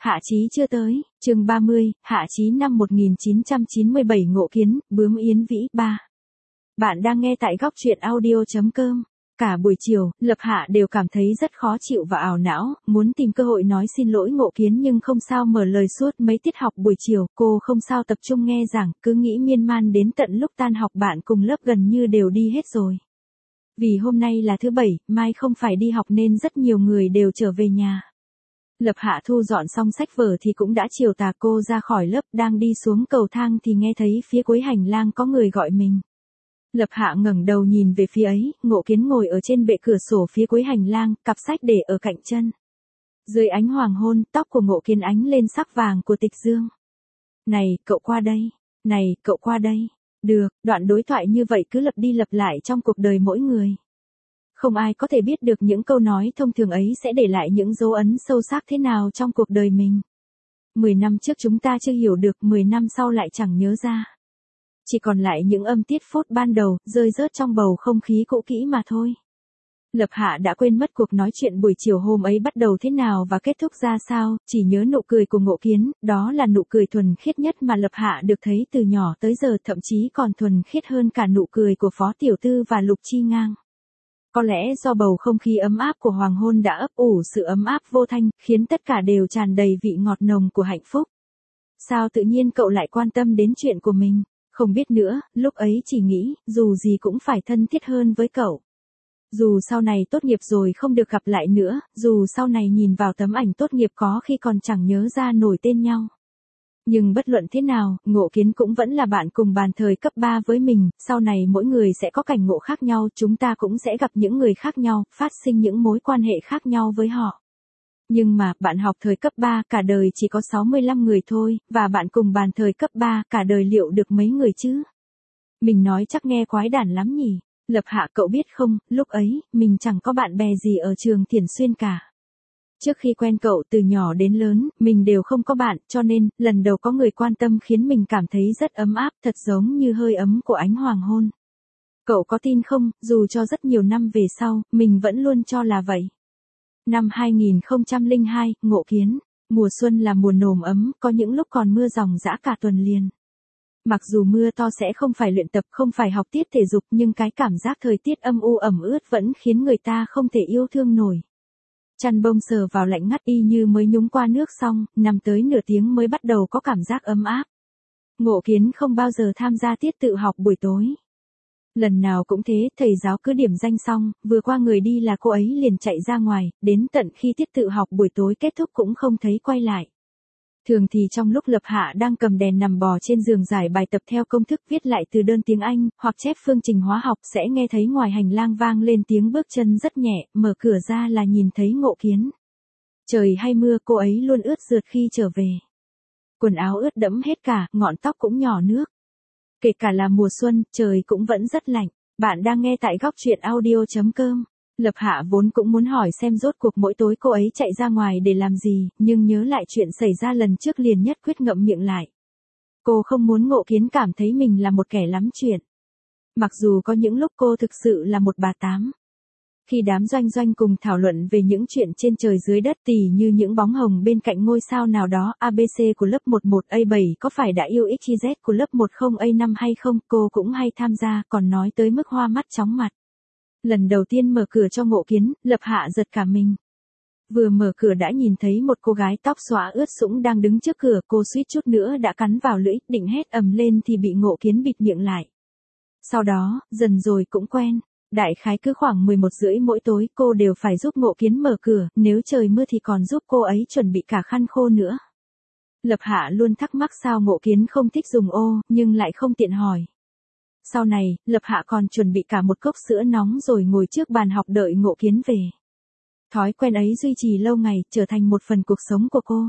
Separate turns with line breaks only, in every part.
Hạ Chí chưa tới, chương 30, Hạ Chí năm 1997 Ngộ Kiến, Bướm Yến Vĩ 3. Bạn đang nghe tại góc truyện audio.com. Cả buổi chiều, Lập Hạ đều cảm thấy rất khó chịu và ảo não, muốn tìm cơ hội nói xin lỗi Ngộ Kiến nhưng không sao mở lời suốt mấy tiết học buổi chiều, cô không sao tập trung nghe giảng, cứ nghĩ miên man đến tận lúc tan học bạn cùng lớp gần như đều đi hết rồi. Vì hôm nay là thứ Bảy, mai không phải đi học nên rất nhiều người đều trở về nhà. Lập Hạ thu dọn xong sách vở thì cũng đã chiều tà, cô ra khỏi lớp đang đi xuống cầu thang thì nghe thấy phía cuối hành lang có người gọi mình. Lập Hạ ngẩng đầu nhìn về phía ấy, Ngộ Kiến ngồi ở trên bệ cửa sổ phía cuối hành lang, cặp sách để ở cạnh chân. Dưới ánh hoàng hôn, tóc của Ngộ Kiến ánh lên sắc vàng của Tịch Dương. Này, cậu qua đây. Này, cậu qua đây. Được, đoạn đối thoại như vậy cứ lặp đi lặp lại trong cuộc đời mỗi người. Không ai có thể biết được những câu nói thông thường ấy sẽ để lại những dấu ấn sâu sắc thế nào trong cuộc đời mình. 10 năm trước chúng ta chưa hiểu được, 10 năm sau lại chẳng nhớ ra. Chỉ còn lại những âm tiết phốt ban đầu, rơi rớt trong bầu không khí cũ kỹ mà thôi. Lập Hạ đã quên mất cuộc nói chuyện buổi chiều hôm ấy bắt đầu thế nào và kết thúc ra sao, chỉ nhớ nụ cười của Ngộ Kiến, đó là nụ cười thuần khiết nhất mà Lập Hạ được thấy từ nhỏ tới giờ, thậm chí còn thuần khiết hơn cả nụ cười của Phó Tiểu Tư và Lục Chi Ngang. Có lẽ do bầu không khí ấm áp của hoàng hôn đã ấp ủ sự ấm áp vô thanh, khiến tất cả đều tràn đầy vị ngọt nồng của hạnh phúc. Sao tự nhiên cậu lại quan tâm đến chuyện của mình? Không biết nữa, lúc ấy chỉ nghĩ, dù gì cũng phải thân thiết hơn với cậu. Dù sau này tốt nghiệp rồi không được gặp lại nữa, dù sau này nhìn vào tấm ảnh tốt nghiệp có khi còn chẳng nhớ ra nổi tên nhau. Nhưng bất luận thế nào, Ngộ Kiến cũng vẫn là bạn cùng bàn thời cấp 3 với mình, sau này mỗi người sẽ có cảnh ngộ khác nhau, chúng ta cũng sẽ gặp những người khác nhau, phát sinh những mối quan hệ khác nhau với họ. Nhưng mà, bạn học thời cấp 3 cả đời chỉ có 65 người thôi, và bạn cùng bàn thời cấp 3 cả đời liệu được mấy người chứ? Mình nói chắc nghe quái đản lắm nhỉ? Lập Hạ, cậu biết không, lúc ấy, mình chẳng có bạn bè gì ở trường Thiển Xuyên cả. Trước khi quen cậu từ nhỏ đến lớn, mình đều không có bạn, cho nên, lần đầu có người quan tâm khiến mình cảm thấy rất ấm áp, thật giống như hơi ấm của ánh hoàng hôn. Cậu có tin không, dù cho rất nhiều năm về sau, mình vẫn luôn cho là vậy. Năm 2002, Ngộ Kiến, mùa xuân là mùa nồm ấm, có những lúc còn mưa ròng rã cả tuần liền. Mặc dù mưa to sẽ không phải luyện tập, không phải học tiết thể dục, nhưng cái cảm giác thời tiết âm u ẩm ướt vẫn khiến người ta không thể yêu thương nổi. Chăn bông sờ vào lạnh ngắt y như mới nhúng qua nước xong, nằm tới nửa tiếng mới bắt đầu có cảm giác ấm áp. Ngộ Kiến không bao giờ tham gia tiết tự học buổi tối. Lần nào cũng thế, thầy giáo cứ điểm danh xong, vừa qua người đi là cô ấy liền chạy ra ngoài, đến tận khi tiết tự học buổi tối kết thúc cũng không thấy quay lại. Thường thì trong lúc Lập Hạ đang cầm đèn nằm bò trên giường giải bài tập theo công thức viết lại từ đơn tiếng Anh, hoặc chép phương trình hóa học sẽ nghe thấy ngoài hành lang vang lên tiếng bước chân rất nhẹ, mở cửa ra là nhìn thấy Ngộ Kiến. Trời hay mưa cô ấy luôn ướt rượt khi trở về. Quần áo ướt đẫm hết cả, ngọn tóc cũng nhỏ nước. Kể cả là mùa xuân, trời cũng vẫn rất lạnh. Bạn đang nghe tại góc truyện audio.com. Lập Hạ vốn cũng muốn hỏi xem rốt cuộc mỗi tối cô ấy chạy ra ngoài để làm gì, nhưng nhớ lại chuyện xảy ra lần trước liền nhất quyết ngậm miệng lại. Cô không muốn Ngộ Kiến cảm thấy mình là một kẻ lắm chuyện. Mặc dù có những lúc cô thực sự là một bà tám. Khi đám doanh cùng thảo luận về những chuyện trên trời dưới đất tỉ như những bóng hồng bên cạnh ngôi sao nào đó, ABC của lớp 11A7 có phải đã yêu XYZ của lớp 10A5 hay không, cô cũng hay tham gia, còn nói tới mức hoa mắt chóng mặt. Lần đầu tiên mở cửa cho Ngộ Kiến, Lập Hạ giật cả mình. Vừa mở cửa đã nhìn thấy một cô gái tóc xõa ướt sũng đang đứng trước cửa, cô suýt chút nữa đã cắn vào lưỡi, định hét ầm lên thì bị Ngộ Kiến bịt miệng lại. Sau đó, dần rồi cũng quen. Đại khái cứ khoảng 11:30 mỗi tối cô đều phải giúp Ngộ Kiến mở cửa, nếu trời mưa thì còn giúp cô ấy chuẩn bị cả khăn khô nữa. Lập Hạ luôn thắc mắc sao Ngộ Kiến không thích dùng ô, nhưng lại không tiện hỏi. Sau này, Lập Hạ còn chuẩn bị cả một cốc sữa nóng rồi ngồi trước bàn học đợi Ngộ Kiến về. Thói quen ấy duy trì lâu ngày, trở thành một phần cuộc sống của cô.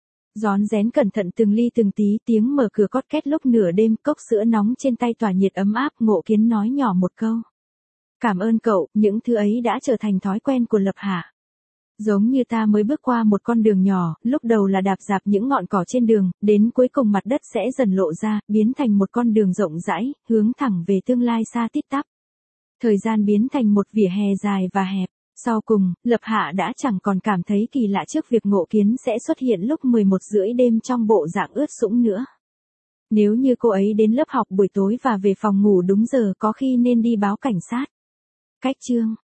Rón rén cẩn thận từng ly từng tí, tiếng mở cửa cót két lúc nửa đêm, cốc sữa nóng trên tay tỏa nhiệt ấm áp, Ngộ Kiến nói nhỏ một câu. Cảm ơn cậu, những thứ ấy đã trở thành thói quen của Lập Hạ. Giống như ta mới bước qua một con đường nhỏ, lúc đầu là đạp dạp những ngọn cỏ trên đường, đến cuối cùng mặt đất sẽ dần lộ ra, biến thành một con đường rộng rãi, hướng thẳng về tương lai xa tít tắp. Thời gian biến thành một vỉa hè dài và hẹp. Sau cùng, Lập Hạ đã chẳng còn cảm thấy kỳ lạ trước việc Ngộ Kiến sẽ xuất hiện lúc 11 rưỡi đêm trong bộ dạng ướt sũng nữa. Nếu như cô ấy đến lớp học buổi tối và về phòng ngủ đúng giờ có khi nên đi báo cảnh sát. Cách chương